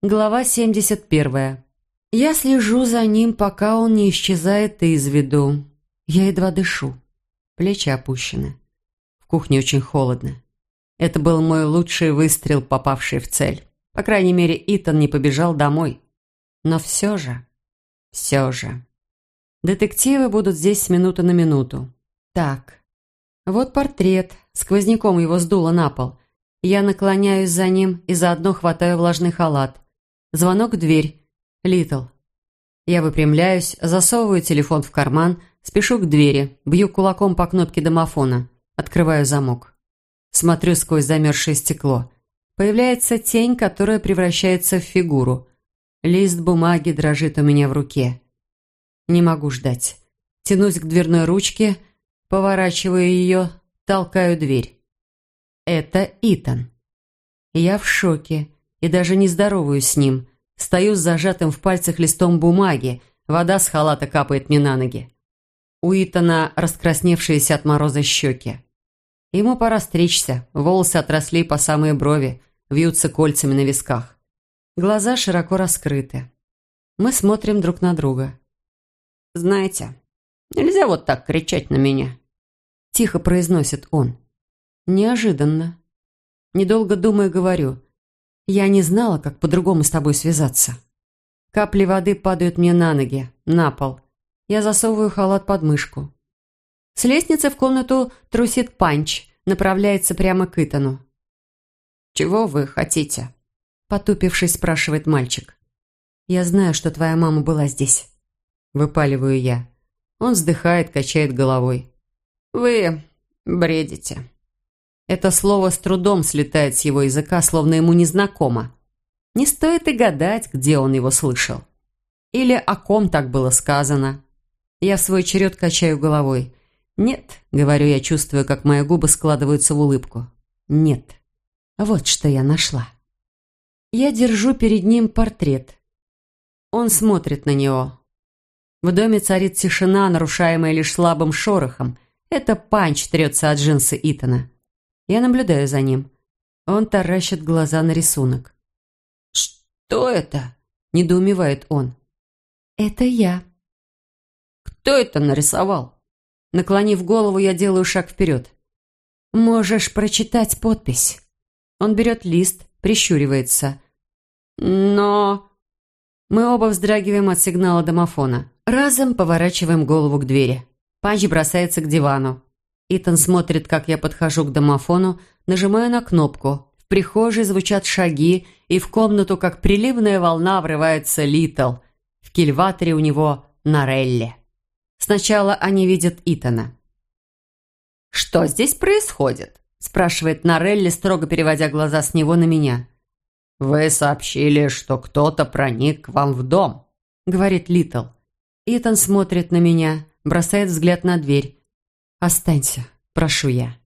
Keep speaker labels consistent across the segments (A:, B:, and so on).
A: Глава 71. Я слежу за ним, пока он не исчезает из виду. Я едва дышу. Плечи опущены. В кухне очень холодно. Это был мой лучший выстрел, попавший в цель. По крайней мере, Итан не побежал домой. Но все же... Детективы будут здесь с минуты на минуту. Так, вот портрет. Сквозняком его сдуло на пол. Я наклоняюсь за ним и заодно хватаю влажный халат. Звонок в дверь. Литл. Я выпрямляюсь, засовываю телефон в карман, спешу к двери, бью кулаком по кнопке домофона. Открываю замок. Смотрю сквозь замерзшее стекло. Появляется тень, которая превращается в фигуру. Лист бумаги дрожит у меня в руке. Не могу ждать. Тянусь к дверной ручке, поворачиваю ее, толкаю дверь. Это Итан. Я в шоке и даже не здороваюсь с ним. Стою с зажатым в пальцах листом бумаги, вода с халата капает мне на ноги. У Итана раскрасневшиеся от мороза щеки. Ему пора стричься, волосы отросли по самые брови, вьются кольцами на висках. Глаза широко раскрыты. Мы смотрим друг на друга. «Знаете, нельзя вот так кричать на меня», – тихо произносит он. Неожиданно. Недолго думая, говорю. Я не знала, как по-другому с тобой связаться. Капли воды падают мне на ноги, на пол. Я засовываю халат под мышку. С лестницы в комнату трусит Панч, направляется прямо к Итану. «Чего вы хотите?» Потупившись, спрашивает мальчик. «Я знаю, что твоя мама была здесь». Выпаливаю я. Он вздыхает, качает головой. «Вы бредите». Это слово с трудом слетает с его языка, словно ему незнакомо. Не стоит и гадать, где он его слышал. Или о ком так было сказано. Я в свой черед качаю головой. «Нет», — говорю я, чувствую, как мои губы складываются в улыбку. «Нет». Вот что я нашла. Я держу перед ним портрет. Он смотрит на него. В доме царит тишина, нарушаемая лишь слабым шорохом. Это Панч трется от джинсы Итана. Я наблюдаю за ним. Он таращит глаза на рисунок. «Что это?» – недоумевает он. «Это я». «Кто это нарисовал?» Наклонив голову, я делаю шаг вперед. «Можешь прочитать подпись». Он берет лист, прищуривается. «Но...» Мы оба вздрагиваем от сигнала домофона. Разом поворачиваем голову к двери. Панч бросается к дивану. Итан смотрит, как я подхожу к домофону, нажимаю на кнопку. В прихожей звучат шаги, и в комнату, как приливная волна, врывается Литл. В кильваторе у него Норелли. Сначала они видят Итана. «Что здесь происходит?» – спрашивает Норелли, строго переводя глаза с него на меня. «Вы сообщили, что кто-то проник к вам в дом», – говорит Литл. Итан смотрит на меня, бросает взгляд на дверь. «Останься, прошу я».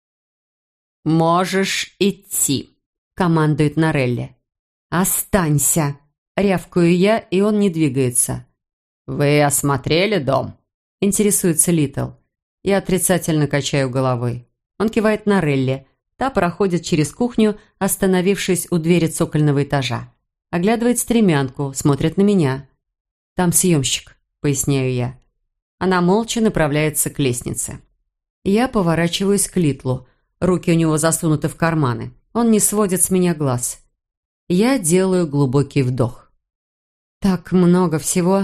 A: «Можешь идти», – командует Норелли. «Останься», – рявкаю я, и он не двигается. «Вы осмотрели дом?» – интересуется Литл. Я отрицательно качаю головой. Он кивает Норелли. Та проходит через кухню, остановившись у двери цокольного этажа. Оглядывает стремянку, смотрит на меня. «Там съемщик», – поясняю я. Она молча направляется к лестнице. Я поворачиваюсь к Литлу. Руки у него засунуты в карманы. Он не сводит с меня глаз. Я делаю глубокий вдох. Так много всего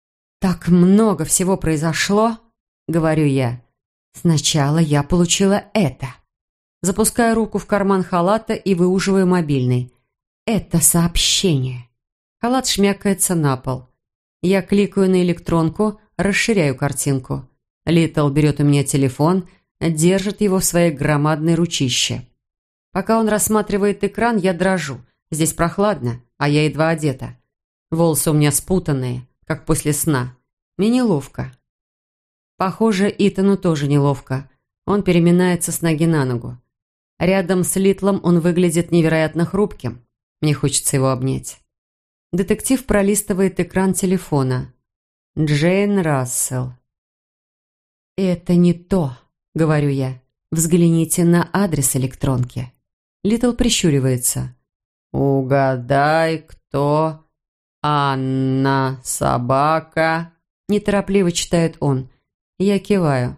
A: произошло, говорю я. Сначала я получила это. Запускаю руку в карман халата и выуживаю мобильный. Это сообщение. Халат шмякается на пол. Я кликаю на электронку, расширяю картинку. Литл берет у меня телефон, держит его в своей громадной ручище. Пока он рассматривает экран, я дрожу. Здесь прохладно, а я едва одета. Волосы у меня спутанные, как после сна. Мне неловко. Похоже, Итану тоже неловко. Он переминается с ноги на ногу. Рядом с Литлом он выглядит невероятно хрупким. Мне хочется его обнять. Детектив пролистывает экран телефона. Джейн Рассел. «Это не то», — говорю я. «Взгляните на адрес электронки». Литл прищуривается. «Угадай, «Это Анна собака», – неторопливо читает он. Я киваю.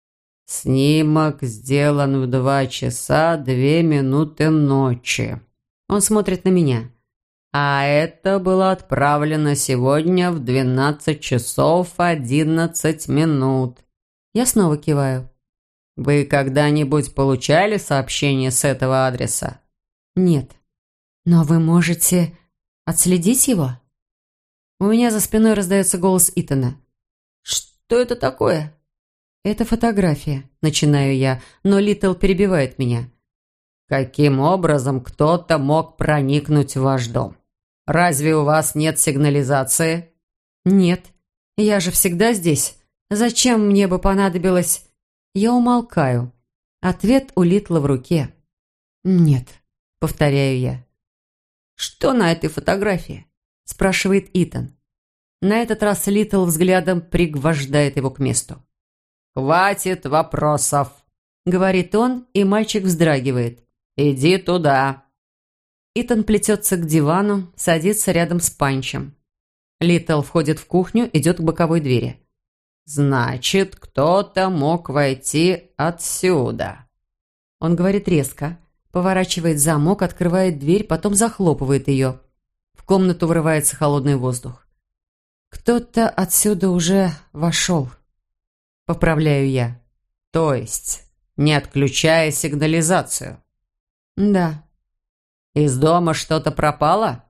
A: «Снимок сделан в 2 часа 2 минуты ночи». Он смотрит на меня. «А это было отправлено сегодня в 12 часов 11 минут». Я снова киваю. «Вы когда-нибудь получали сообщение с этого адреса?» «Нет». «Но вы можете отследить его?» У меня за спиной раздается голос Итана. «Что это такое?» «Это фотография», – начинаю я, но Литл перебивает меня. «Каким образом кто-то мог проникнуть в ваш дом? Разве у вас нет сигнализации?» «Нет. Я же всегда здесь. Зачем мне бы понадобилось...» Я умолкаю. Ответ у Литла в руке. «Нет», – повторяю я. «Что на этой фотографии?» – спрашивает Итан. На этот раз Литл взглядом пригвождает его к месту. «Хватит вопросов», – говорит он, и мальчик вздрагивает. «Иди туда». Итан плетется к дивану, садится рядом с Панчем. Литл входит в кухню, идет к боковой двери. «Значит, кто-то мог войти отсюда». Он говорит резко, поворачивает замок, открывает дверь, потом захлопывает ее. В комнату врывается холодный воздух. «Кто-то отсюда уже вошел», – поправляю я. «То есть, не отключая сигнализацию?» «Да». «Из дома что-то пропало?»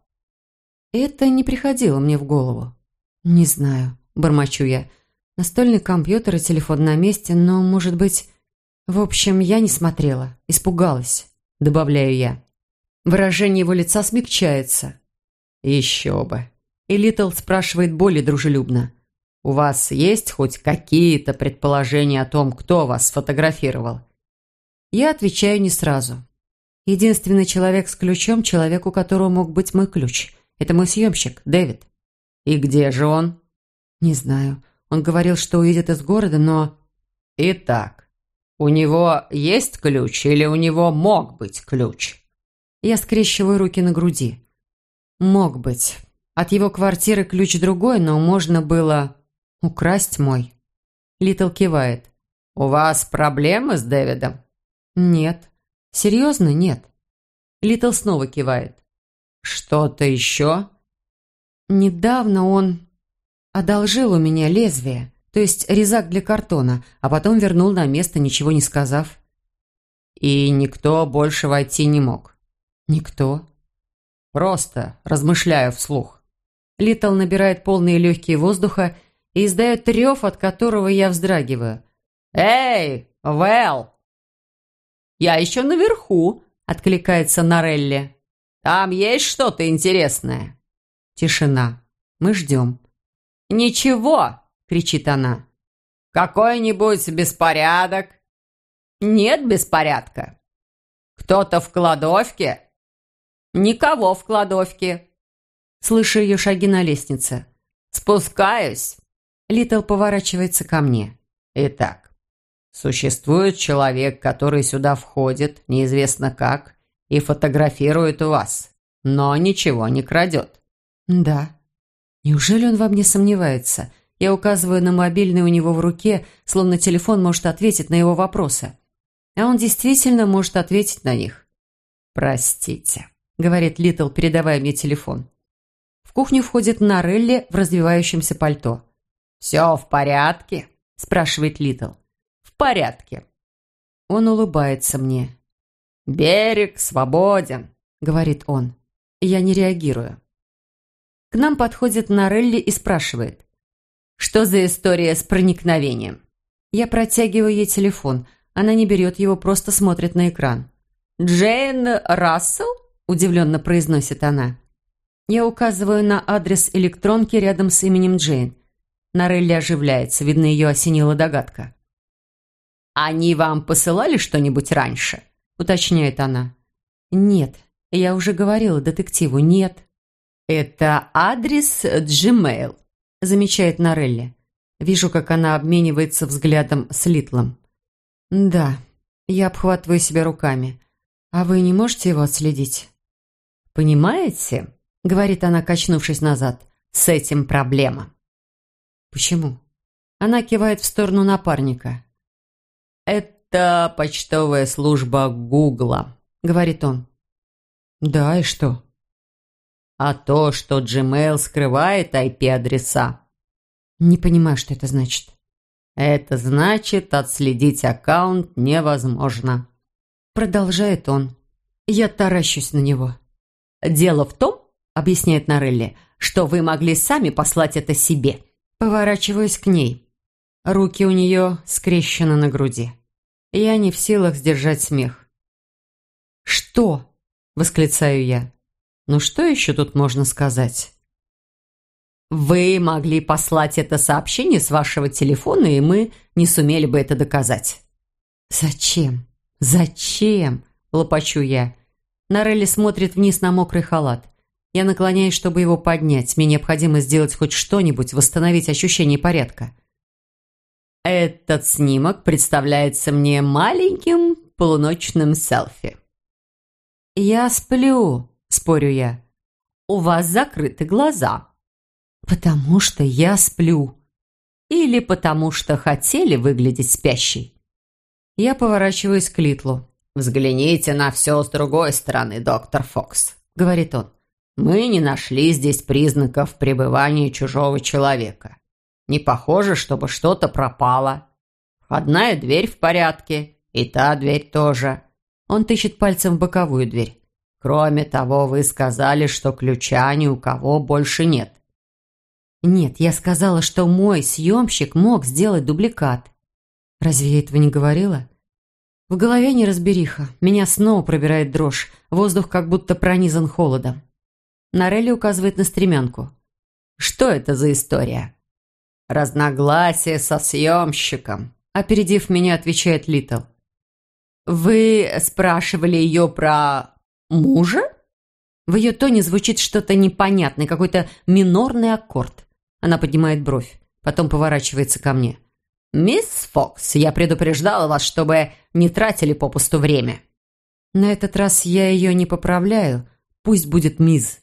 A: Это не приходило мне в голову. «Не знаю», – бормочу я. «Настольный компьютер и телефон на месте, но, может быть...» «В общем, я не смотрела, испугалась», – добавляю я. Выражение его лица смягчается. «Еще бы». И Литл спрашивает более дружелюбно. «У вас есть хоть какие-то предположения о том, кто вас сфотографировал?» Я отвечаю не сразу. Единственный человек с ключом – человек, у которого мог быть мой ключ. Это мой съемщик, Дэвид. «И где же он?» «Не знаю. Он говорил, что уедет из города, но...» «Итак, у него есть ключ или у него мог быть ключ?» Я скрещиваю руки на груди. «Мог быть. От его квартиры ключ другой, но можно было украсть мой». Литл кивает. «У вас проблемы с Дэвидом?» «Нет». «Серьезно, нет». Литл снова кивает. «Что-то еще?» «Недавно он одолжил у меня лезвие, то есть резак для картона, а потом вернул на место, ничего не сказав». «И никто больше войти не мог?» «Никто». «Просто размышляю вслух». Литл набирает полные легкие воздуха и издает рев, от которого я вздрагиваю. «Эй, Вэл!» «Я еще наверху», – откликается Норелли. «Там есть что-то интересное?» Тишина. Мы ждем. «Ничего!» – кричит она. «Какой-нибудь беспорядок?» «Нет беспорядка». «Кто-то в кладовке?» «Никого в кладовке». Слышу ее шаги на лестнице. «Спускаюсь». Литл поворачивается ко мне. «Итак, существует человек, который сюда входит, неизвестно как, и фотографирует вас, но ничего не крадет». «Да». Неужели он во мне сомневается? Я указываю на мобильный у него в руке, словно телефон может ответить на его вопросы. А он действительно может ответить на них. «Простите», — говорит Литл, передавая мне телефон. В кухню входит Норелли в развивающемся пальто. «Все в порядке?» – спрашивает Литл. «В порядке». Он улыбается мне. «Берег свободен», – говорит он. Я не реагирую. К нам подходит Норелли и спрашивает. «Что за история с проникновением?» Я протягиваю ей телефон. Она не берет его, просто смотрит на экран. «Джейн Рассел?» – удивленно произносит она. Я указываю на адрес электронки рядом с именем Джейн. Норелли оживляется, видно, ее осенила догадка. «Они вам посылали что-нибудь раньше?» – уточняет она. «Нет, я уже говорила детективу, нет». «Это адрес Gmail», – замечает Норелли. Вижу, как она обменивается взглядом с Литлом. «Да». Я обхватываю себя руками. «А вы не можете его отследить?» «Понимаете?» — говорит она, качнувшись назад. «С этим проблема». «Почему?» Она кивает в сторону напарника. «Это почтовая служба Гугла», — говорит он. «Да, и что?» «А то, что Gmail скрывает IP-адреса». «Не понимаю, что это значит». «Это значит, отследить аккаунт невозможно», — продолжает он. Я таращусь на него. «Дело в том, — объясняет Норелли, — что вы могли сами послать это себе». Поворачиваюсь к ней. Руки у нее скрещены на груди. Я не в силах сдержать смех. «Что?» — восклицаю я. «Ну что еще тут можно сказать?» «Вы могли послать это сообщение с вашего телефона, и мы не сумели бы это доказать». «Зачем? Зачем?» — лопачу я. Норелли смотрит вниз на мокрый халат. Я наклоняюсь, чтобы его поднять. Мне необходимо сделать хоть что-нибудь, восстановить ощущение порядка. «Этот снимок представляется мне маленьким полуночным селфи». «Я сплю», — спорю я. «У вас закрыты глаза». «Потому что я сплю». «Или потому что хотели выглядеть спящей». Я поворачиваюсь к Литлу. «Взгляните на все с другой стороны, доктор Фокс», — говорит он. «Мы не нашли здесь признаков пребывания чужого человека. Не похоже, чтобы что-то пропало. Входная дверь в порядке, и та дверь тоже». Он тычет пальцем в боковую дверь. «Кроме того, вы сказали, что ключа ни у кого больше нет». «Нет, я сказала, что мой съемщик мог сделать дубликат». «Разве я этого не говорила?» В голове неразбериха. Меня снова пробирает дрожь. Воздух как будто пронизан холодом. Норелли указывает на стремянку. «Что это за история?» «Разногласие со съемщиком», — опередив меня, отвечает Литл. «Вы спрашивали ее про мужа?» В ее тоне звучит что-то непонятное, какой-то минорный аккорд. Она поднимает бровь, потом поворачивается ко мне. «Мисс Фокс, я предупреждала вас, чтобы не тратили попусту время». На этот раз я ее не поправляю. Пусть будет мисс.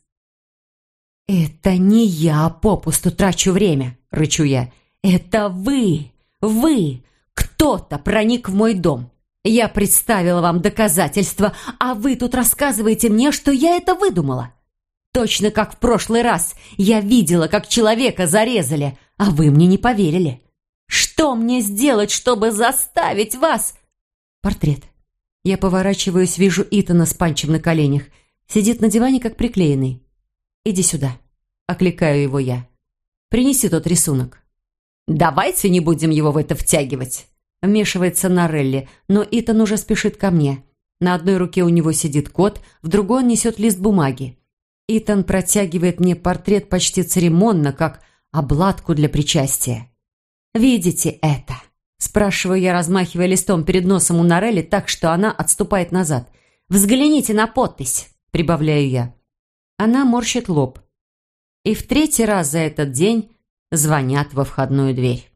A: «Это не я попусту трачу время», — рычу я. «Это вы! Вы! Кто-то проник в мой дом. Я представила вам доказательства, а вы тут рассказываете мне, что я это выдумала. Точно как в прошлый раз я видела, как человека зарезали, а вы мне не поверили. Что мне сделать, чтобы заставить вас?» Портрет. Я поворачиваюсь, вижу Итана с Панчем на коленях. Сидит на диване, как приклеенный. «Иди сюда», — окликаю его я. «Принеси тот рисунок». «Давайте не будем его в это втягивать», — вмешивается Норелли, но Итан уже спешит ко мне. На одной руке у него сидит кот, в другой он несет лист бумаги. Итан протягивает мне портрет почти церемонно, как обладку для причастия. «Видите это?» – спрашиваю я, размахивая листом перед носом у Норелли так, что она отступает назад. «Взгляните на подпись», – прибавляю я. Она морщит лоб. И в третий раз за этот день звонят во входную дверь.